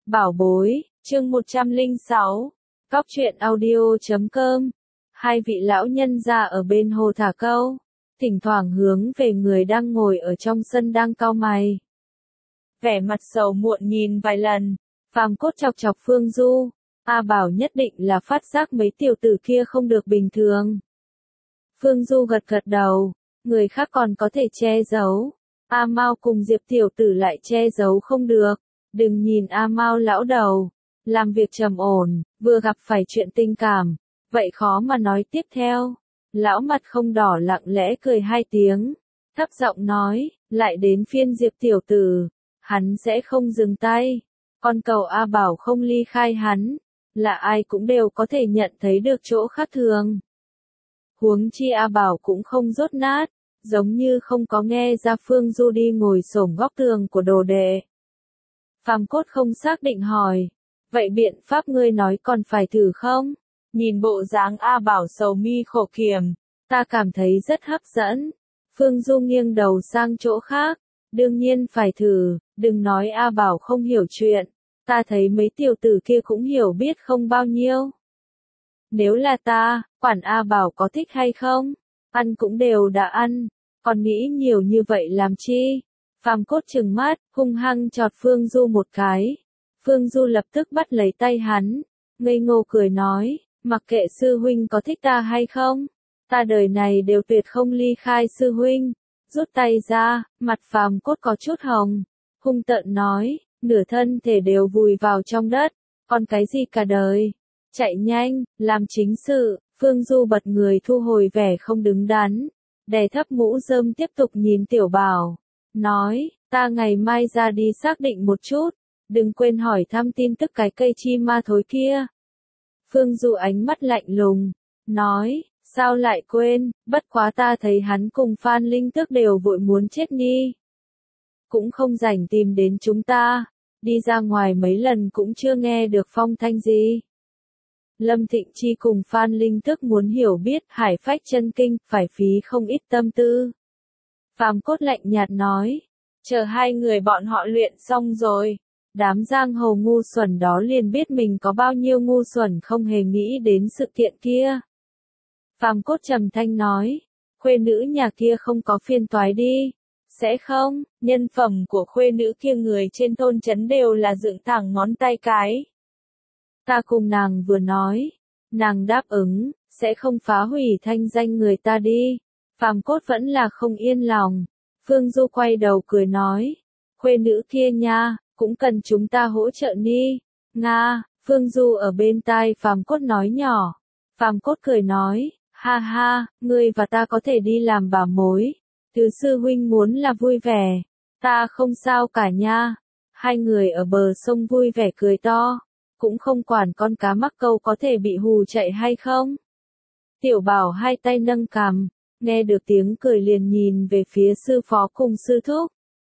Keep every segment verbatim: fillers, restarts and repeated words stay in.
Bảo bối, chương một trăm lẻ sáu, cóc truyện audio.com. Hai vị lão nhân già ở bên hồ thả câu, thỉnh thoảng hướng về người đang ngồi ở trong sân đang cau mày. Vẻ mặt sầu muộn nhìn vài lần, Phàm Cốt chọc chọc Phương Du, A Bảo nhất định là phát giác mấy tiểu tử kia không được bình thường. Phương Du gật gật đầu, người khác còn có thể che giấu, A Mao cùng Diệp tiểu tử lại che giấu không được. Đừng nhìn A Mao lão đầu, làm việc trầm ổn, vừa gặp phải chuyện tình cảm, vậy khó mà nói tiếp theo. Lão mặt không đỏ lặng lẽ cười hai tiếng, thấp giọng nói, lại đến phiên Diệp tiểu tử, hắn sẽ không dừng tay. Con cầu A Bảo không ly khai hắn, là ai cũng đều có thể nhận thấy được chỗ khác thường. Huống chi A Bảo cũng không dốt nát, giống như không có nghe ra Phương Du đi ngồi xổm góc tường của đồ đệ. Phàm Cốt không xác định hỏi, vậy biện pháp ngươi nói còn phải thử không? Nhìn bộ dáng A Bảo sầu mi khổ kiểm, ta cảm thấy rất hấp dẫn. Phương Du nghiêng đầu sang chỗ khác, đương nhiên phải thử, đừng nói A Bảo không hiểu chuyện, ta thấy mấy tiểu tử kia cũng hiểu biết không bao nhiêu. Nếu là ta, quản A Bảo có thích hay không, ăn cũng đều đã ăn, còn nghĩ nhiều như vậy làm chi? Phàm Cốt trừng mắt, hung hăng chọt Phương Du một cái. Phương Du lập tức bắt lấy tay hắn, ngây ngô cười nói, mặc kệ sư huynh có thích ta hay không, ta đời này đều tuyệt không ly khai sư huynh. Rút tay ra, mặt Phàm Cốt có chút hồng, hung tợn nói, nửa thân thể đều vùi vào trong đất, còn cái gì cả đời. Chạy nhanh, làm chính sự. Phương Du bật người thu hồi vẻ không đứng đắn, đè thấp mũ rơm tiếp tục nhìn Tiểu Bảo. Nói, ta ngày mai ra đi xác định một chút, đừng quên hỏi thăm tin tức cái cây chi ma thối kia. Phương Du ánh mắt lạnh lùng, nói, sao lại quên, bất quá ta thấy hắn cùng Phan Linh Tước đều vội muốn chết đi. Cũng không rảnh tìm đến chúng ta, đi ra ngoài mấy lần cũng chưa nghe được phong thanh gì. Lâm Thịnh Chi cùng Phan Linh Tước muốn hiểu biết Hải Phách chân kinh, phải phí không ít tâm tư. Phàm Cốt lạnh nhạt nói, chờ hai người bọn họ luyện xong rồi, đám giang hồ ngu xuẩn đó liền biết mình có bao nhiêu ngu xuẩn không hề nghĩ đến sự kiện kia. Phàm Cốt trầm thanh nói, khuê nữ nhà kia không có phiền toái đi, sẽ không, nhân phẩm của khuê nữ kia người trên thôn trấn đều là dựng thẳng ngón tay cái. Ta cùng nàng vừa nói, nàng đáp ứng, sẽ không phá hủy thanh danh người ta đi. Phàm Cốt vẫn là không yên lòng. Phương Du quay đầu cười nói, khuê nữ kia nha, cũng cần chúng ta hỗ trợ đi. Nga, Phương Du ở bên tai Phàm Cốt nói nhỏ. Phàm Cốt cười nói, ha ha, ngươi và ta có thể đi làm bà mối. Tứ sư huynh muốn là vui vẻ, ta không sao cả nha. Hai người ở bờ sông vui vẻ cười to, cũng không quản con cá mắc câu có thể bị hù chạy hay không. Tiểu Bảo hai tay nâng cằm, nghe được tiếng cười liền nhìn về phía sư phó cùng sư thúc.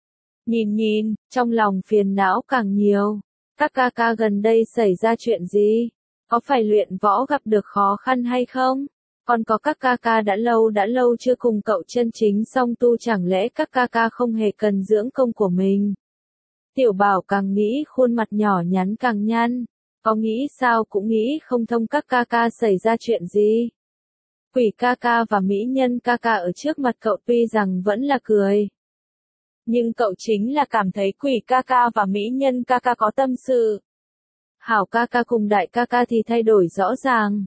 Nhìn nhìn, trong lòng phiền não càng nhiều. Các ca ca gần đây xảy ra chuyện gì? Có phải luyện võ gặp được khó khăn hay không? Còn có các ca ca đã lâu đã lâu chưa cùng cậu chân chính song tu, chẳng lẽ các ca ca không hề cần dưỡng công của mình? Tiểu Bảo càng nghĩ khuôn mặt nhỏ nhắn càng nhăn, có nghĩ sao cũng nghĩ không thông các ca ca xảy ra chuyện gì. Quỷ ca ca và mỹ nhân ca ca ở trước mặt cậu tuy rằng vẫn là cười, nhưng cậu chính là cảm thấy quỷ ca ca và mỹ nhân ca ca có tâm sự. Hảo ca ca cùng đại ca ca thì thay đổi rõ ràng.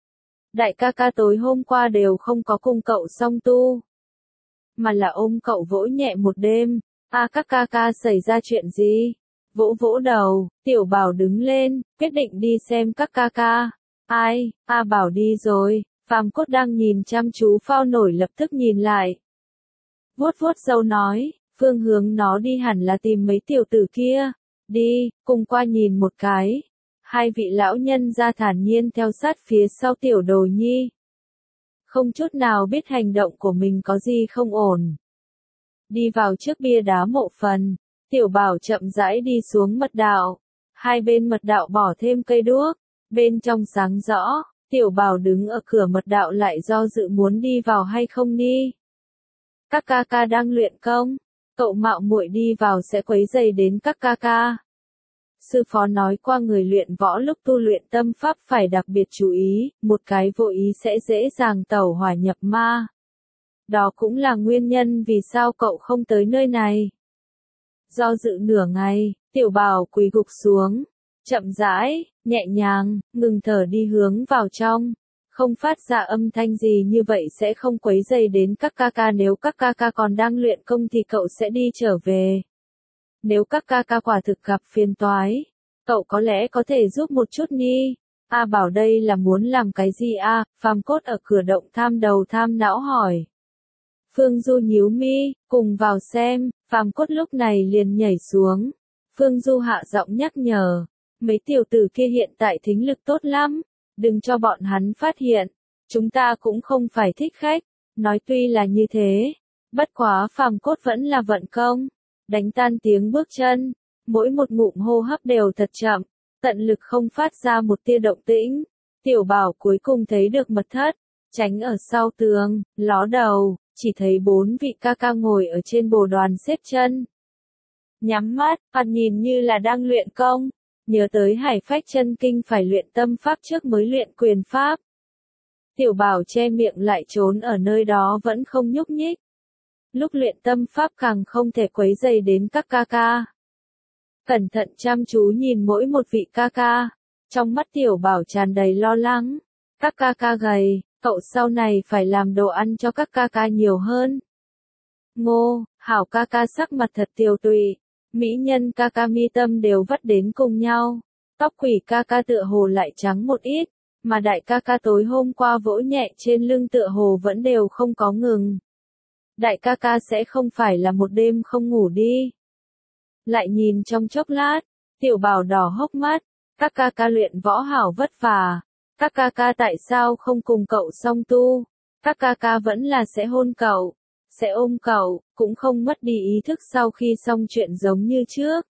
Đại ca ca tối hôm qua đều không có cùng cậu song tu, mà là ôm cậu vỗ nhẹ một đêm. À các ca ca xảy ra chuyện gì? Vỗ vỗ đầu, Tiểu Bảo đứng lên, quyết định đi xem các ca ca. Ai? A Bảo đi rồi. Phàm Cốt đang nhìn chăm chú phao nổi lập tức nhìn lại. Vuốt vuốt râu nói, phương hướng nó đi hẳn là tìm mấy tiểu tử kia. Đi, cùng qua nhìn một cái. Hai vị lão nhân ra thản nhiên theo sát phía sau Tiểu Đồ Nhi. Không chút nào biết hành động của mình có gì không ổn. Đi vào trước bia đá mộ phần, Tiểu Bảo chậm rãi đi xuống mật đạo. Hai bên mật đạo bỏ thêm cây đuốc, bên trong sáng rõ. Tiểu Bảo đứng ở cửa mật đạo lại do dự muốn đi vào hay không đi. Các ca ca đang luyện công, cậu mạo muội đi vào sẽ quấy rầy đến các ca ca. Sư phó nói qua người luyện võ lúc tu luyện tâm pháp phải đặc biệt chú ý, một cái vô ý sẽ dễ dàng tẩu hỏa nhập ma. Đó cũng là nguyên nhân vì sao cậu không tới nơi này. Do dự nửa ngày, Tiểu Bảo quỳ gục xuống, chậm rãi, nhẹ nhàng, ngừng thở đi hướng vào trong. Không phát ra âm thanh gì như vậy sẽ không quấy rầy đến các ca ca, nếu các ca ca còn đang luyện công thì cậu sẽ đi trở về. Nếu các ca ca quả thực gặp phiền toái, cậu có lẽ có thể giúp một chút ni. A Bảo đây là muốn làm cái gì a? À? Phàm Cốt ở cửa động tham đầu tham não hỏi. Phương Du nhíu mi, cùng vào xem. Phàm Cốt lúc này liền nhảy xuống. Phương Du hạ giọng nhắc nhở, mấy tiểu tử kia hiện tại thính lực tốt lắm, đừng cho bọn hắn phát hiện. Chúng ta cũng không phải thích khách. Nói tuy là như thế, bất quá Phàm Cốt vẫn là vận công, đánh tan tiếng bước chân, mỗi một ngụm hô hấp đều thật chậm, tận lực không phát ra một tia động tĩnh. Tiểu Bảo cuối cùng thấy được mật thất, tránh ở sau tường, ló đầu, chỉ thấy bốn vị ca ca ngồi ở trên bồ đoàn xếp chân. Nhắm mắt, mặt nhìn như là đang luyện công, nhớ tới Hải Phách chân kinh phải luyện tâm pháp trước mới luyện quyền pháp. Tiểu Bảo che miệng lại trốn ở nơi đó vẫn không nhúc nhích. Lúc luyện tâm pháp càng không thể quấy rầy đến các ca ca. Cẩn thận chăm chú nhìn mỗi một vị ca ca, trong mắt Tiểu Bảo tràn đầy lo lắng. Các ca ca gầy, cậu sau này phải làm đồ ăn cho các ca ca nhiều hơn. Ngô, Hảo ca ca sắc mặt thật tiều tụy, mỹ nhân ca ca mi tâm đều vắt đến cùng nhau, tóc quỷ ca ca tựa hồ lại trắng một ít, mà đại ca ca tối hôm qua vỗ nhẹ trên lưng tựa hồ vẫn đều không có ngừng. Đại ca ca sẽ không phải là một đêm không ngủ đi. Lại nhìn trong chốc lát, Tiểu Bảo đỏ hốc mắt, các ca ca luyện võ hảo vất vả, các ca ca tại sao không cùng cậu song tu, các ca ca vẫn là sẽ hôn cậu, sẽ ôm cậu, cũng không mất đi ý thức sau khi xong chuyện giống như trước.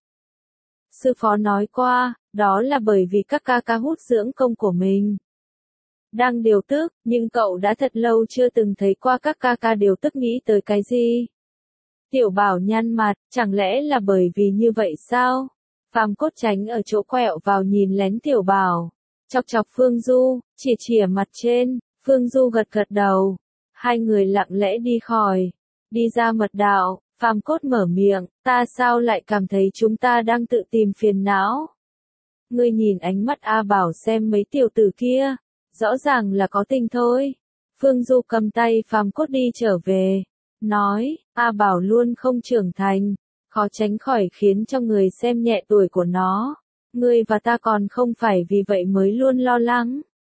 Sư phó nói qua, đó là bởi vì các ca ca hút dưỡng công của mình. Đang điều tức, nhưng cậu đã thật lâu chưa từng thấy qua các ca ca điều tức nghĩ tới cái gì. Tiểu Bảo nhăn mặt, chẳng lẽ là bởi vì như vậy sao? Phàm Cốt tránh ở chỗ quẹo vào nhìn lén Tiểu Bảo, chọc chọc Phương Du, chìa chìa mặt trên, Phương Du gật gật đầu. Hai người lặng lẽ đi khỏi, đi ra mật đạo, Phàm Cốt mở miệng, ta sao lại cảm thấy chúng ta đang tự tìm phiền não? Ngươi nhìn ánh mắt A Bảo xem mấy tiểu tử kia, rõ ràng là có tình thôi. Phương Du cầm tay Phàm Cốt đi trở về, nói, A Bảo luôn không trưởng thành, khó tránh khỏi khiến cho người xem nhẹ tuổi của nó. Ngươi và ta còn không phải vì vậy mới luôn lo lắng.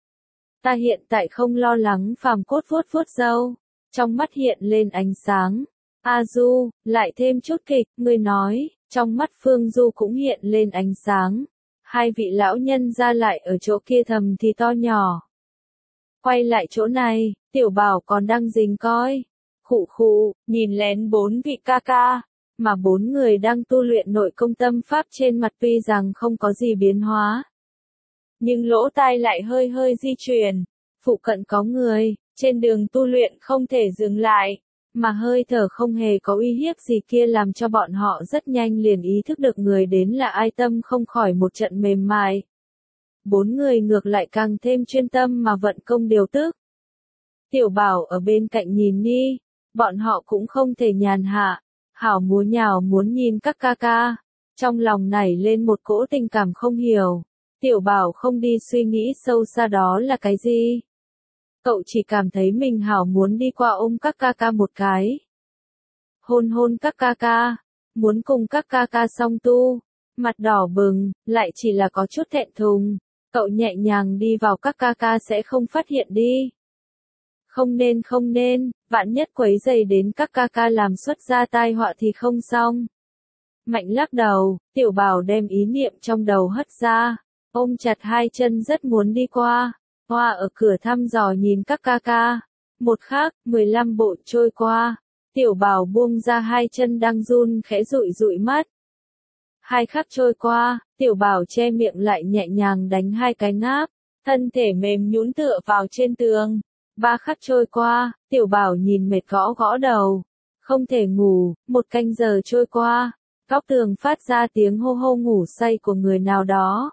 Ta hiện tại không lo lắng. Phàm Cốt vuốt vuốt râu, trong mắt hiện lên ánh sáng. A Du, lại thêm chút kịch, ngươi nói, trong mắt Phương Du cũng hiện lên ánh sáng. Hai vị lão nhân ra lại ở chỗ kia thầm thì to nhỏ. Quay lại chỗ này, Tiểu Bảo còn đang rình coi. Khụ khụ, nhìn lén bốn vị ca ca, mà bốn người đang tu luyện nội công tâm pháp trên mặt tuy rằng không có gì biến hóa. Nhưng lỗ tai lại hơi hơi di chuyển, phụ cận có người, trên đường tu luyện không thể dừng lại, mà hơi thở không hề có uy hiếp gì kia làm cho bọn họ rất nhanh liền ý thức được người đến là ai, tâm không khỏi một trận mềm mại. Bốn người ngược lại càng thêm chuyên tâm mà vận công điều tức. Tiểu Bảo ở bên cạnh nhìn đi, bọn họ cũng không thể nhàn hạ, hảo múa nhào muốn nhìn các ca ca, trong lòng nảy lên một cỗ tình cảm không hiểu. Tiểu Bảo không đi suy nghĩ sâu xa đó là cái gì. Cậu chỉ cảm thấy mình hảo muốn đi qua ôm các ca ca một cái. Hôn hôn các ca ca, muốn cùng các ca ca song tu, mặt đỏ bừng, lại chỉ là có chút thẹn thùng. Cậu nhẹ nhàng đi vào các ca ca sẽ không phát hiện đi. Không nên không nên, vạn nhất quấy rầy đến các ca ca làm xuất ra tai họa thì không xong. Mạnh lắc đầu, Tiểu Bảo đem ý niệm trong đầu hất ra, ôm chặt hai chân rất muốn đi qua. Hoa ở cửa thăm dò nhìn các ca ca. Một khắc, mười lăm bộ trôi qua. Tiểu Bảo buông ra hai chân đang run khẽ dụi dụi mắt. Hai khắc trôi qua, Tiểu Bảo che miệng lại nhẹ nhàng đánh hai cái ngáp. Thân thể mềm nhũn tựa vào trên tường. Ba khắc trôi qua, Tiểu Bảo nhìn mệt gõ gõ đầu. Không thể ngủ, một canh giờ trôi qua. Góc tường phát ra tiếng hô hô ngủ say của người nào đó.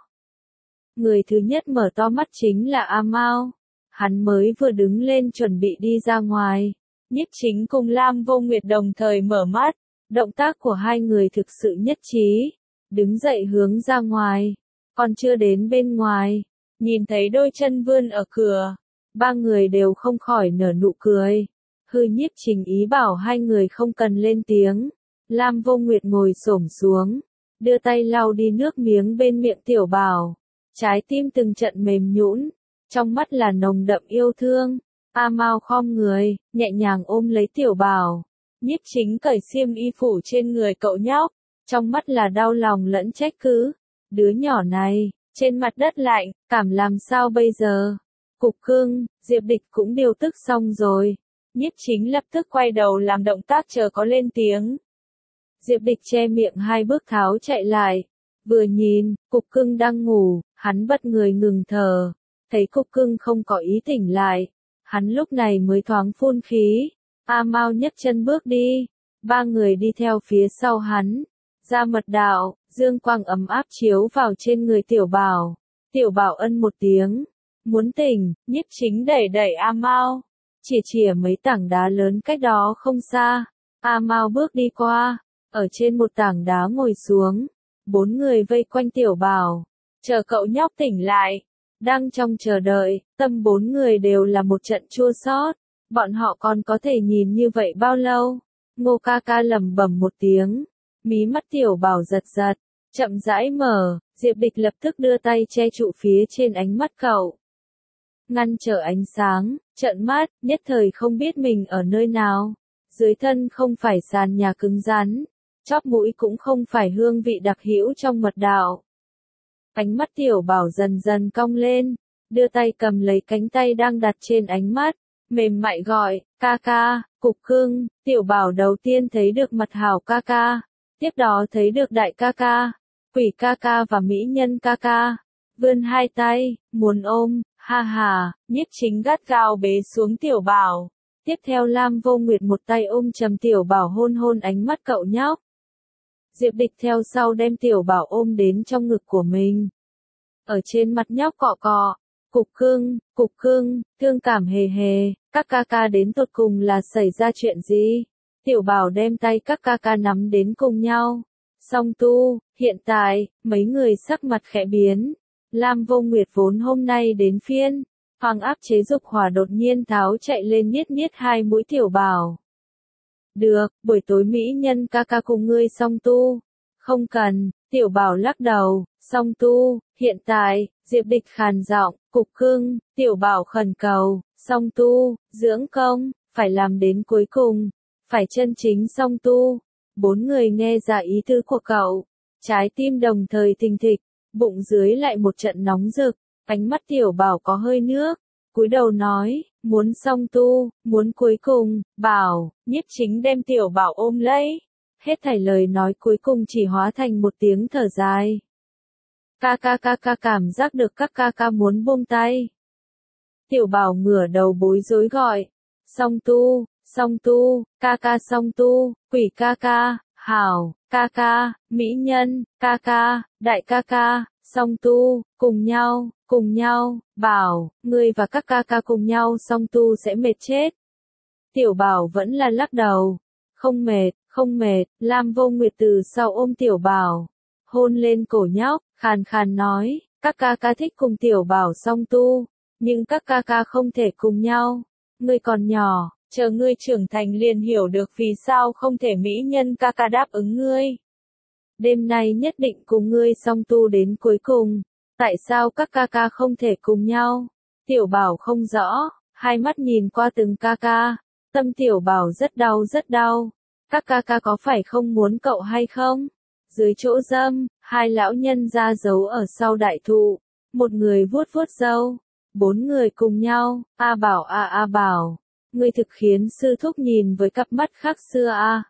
Người thứ nhất mở to mắt chính là A Mao. Hắn mới vừa đứng lên chuẩn bị đi ra ngoài. Nhiếp Chính cùng Lam Vô Nguyệt đồng thời mở mắt. Động tác của hai người thực sự nhất trí. Đứng dậy hướng ra ngoài. Còn chưa đến bên ngoài. Nhìn thấy đôi chân vươn ở cửa. Ba người đều không khỏi nở nụ cười. Hư Nhiếp Chính ý bảo hai người không cần lên tiếng. Lam Vô Nguyệt ngồi xổm xuống. Đưa tay lau đi nước miếng bên miệng Tiểu Bảo. Trái tim từng trận mềm nhũn. Trong mắt là nồng đậm yêu thương. A Mao khom người, nhẹ nhàng ôm lấy Tiểu Bảo. Nhiếp Chính cởi xiêm y phủ trên người cậu nhóc. Trong mắt là đau lòng lẫn trách cứ. Đứa nhỏ này, trên mặt đất lạnh, cảm làm sao bây giờ? Cục cưng, Diệp Địch cũng điều tức xong rồi. Nhiếp Chính lập tức quay đầu làm động tác chờ có lên tiếng. Diệp Địch che miệng hai bước tháo chạy lại. Vừa nhìn, Cục Cưng đang ngủ, hắn bất người ngừng thở. Thấy Cục Cưng không có ý tỉnh lại. Hắn lúc này mới thoáng phun khí. A Mao nhấc chân bước đi. Ba người đi theo phía sau hắn. Ra mật đạo, dương quang ấm áp chiếu vào trên người Tiểu Bảo. Tiểu Bảo ân một tiếng. Muốn tỉnh, Nhiếp Chính đẩy đẩy A Mao. Chỉ chìa mấy tảng đá lớn cách đó không xa. A Mao bước đi qua. Ở trên một tảng đá ngồi xuống. Bốn người vây quanh Tiểu Bảo. Chờ cậu nhóc tỉnh lại. Đang trong chờ đợi, tâm bốn người đều là một trận chua xót. Bọn họ còn có thể nhìn như vậy bao lâu? Ngô ca ca lẩm bẩm một tiếng. Mí mắt Tiểu Bảo giật giật. Chậm rãi mở, Diệp Địch lập tức đưa tay che trụ phía trên ánh mắt cậu. Ngăn trở ánh sáng, trợn mắt, nhất thời không biết mình ở nơi nào. Dưới thân không phải sàn nhà cứng rắn. Chóp mũi cũng không phải hương vị đặc hữu trong mật đạo. Ánh mắt Tiểu Bảo dần dần cong lên, đưa tay cầm lấy cánh tay đang đặt trên ánh mắt, mềm mại gọi, ca ca, Cục Cưng. Tiểu Bảo đầu tiên thấy được mặt hảo ca ca, tiếp đó thấy được đại ca ca, quỷ ca ca và mỹ nhân ca ca, vươn hai tay, muốn ôm, ha ha. Nhiếp Chính gắt gao bế xuống Tiểu Bảo, tiếp theo Lam Vô Nguyệt một tay ôm chầm Tiểu Bảo hôn hôn ánh mắt cậu nhóc. Diệp Địch theo sau đem Tiểu Bảo ôm đến trong ngực của mình. Ở trên mặt nhóc cọ cọ. Cục Cưng, Cục Cưng, thương cảm hề hề, các ca ca đến tột cùng là xảy ra chuyện gì? Tiểu Bảo đem tay các ca ca nắm đến cùng nhau. Song tu, hiện tại, mấy người sắc mặt khẽ biến. Lam Vô Nguyệt vốn hôm nay đến phiên. Hoàng áp chế dục hỏa đột nhiên tháo chạy lên niết niết hai mũi Tiểu Bảo. Được, buổi tối mỹ nhân ca ca cùng ngươi song tu. Không cần, Tiểu Bảo lắc đầu, song tu, hiện tại, Diệp Địch khàn giọng, Cục Cưng, Tiểu Bảo khẩn cầu, song tu, dưỡng công, phải làm đến cuối cùng, phải chân chính song tu. Bốn người nghe ra ý tứ của cậu, trái tim đồng thời thình thịch, bụng dưới lại một trận nóng rực, ánh mắt Tiểu Bảo có hơi nước, cúi đầu nói, muốn song tu, muốn cuối cùng, Bảo. Nhiếp Chính đem Tiểu Bảo ôm lấy. Hết thảy lời nói cuối cùng chỉ hóa thành một tiếng thở dài. Ca ca ca ca cảm giác được các ca ca muốn buông tay. Tiểu Bảo ngửa đầu bối rối gọi. Song tu, song tu, ca ca song tu, quỷ ca ca, hảo, ca ca, mỹ nhân, ca ca, đại ca ca, song tu, cùng nhau, cùng nhau, Bảo, ngươi và các ca ca cùng nhau song tu sẽ mệt chết. Tiểu Bảo vẫn là lắc đầu. Không mệt, không mệt. Lam Vô Nguyệt từ sau ôm Tiểu Bảo, hôn lên cổ nhóc, khàn khàn nói, các ca ca thích cùng Tiểu Bảo song tu, nhưng các ca ca không thể cùng nhau. Ngươi còn nhỏ, chờ ngươi trưởng thành liền hiểu được vì sao không thể mỹ nhân ca ca đáp ứng ngươi. Đêm nay nhất định cùng ngươi song tu đến cuối cùng. Tại sao các ca ca không thể cùng nhau? Tiểu Bảo không rõ, hai mắt nhìn qua từng ca ca. Tâm Tiểu Bảo rất đau rất đau. Các ca ca có phải không muốn cậu hay không? Dưới chỗ râm, hai lão nhân ra giấu ở sau đại thụ. Một người vuốt vuốt râu. Bốn người cùng nhau. A Bảo a A Bảo. Ngươi thực khiến sư thúc nhìn với cặp mắt khác xưa a.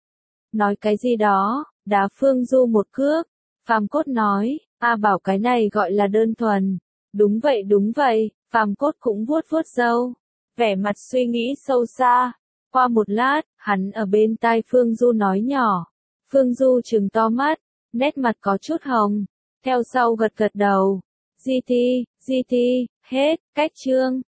Nói cái gì đó, đá Phương Du một cước. Phàm Cốt nói, A Bảo cái này gọi là đơn thuần. Đúng vậy đúng vậy, Phàm Cốt cũng vuốt vuốt râu. Vẻ mặt suy nghĩ sâu xa. Qua một lát, hắn ở bên tai Phương Du nói nhỏ. Phương Du trừng to mắt, nét mặt có chút hồng, theo sau gật gật đầu. giê tê, giê tê, hết, cách chương.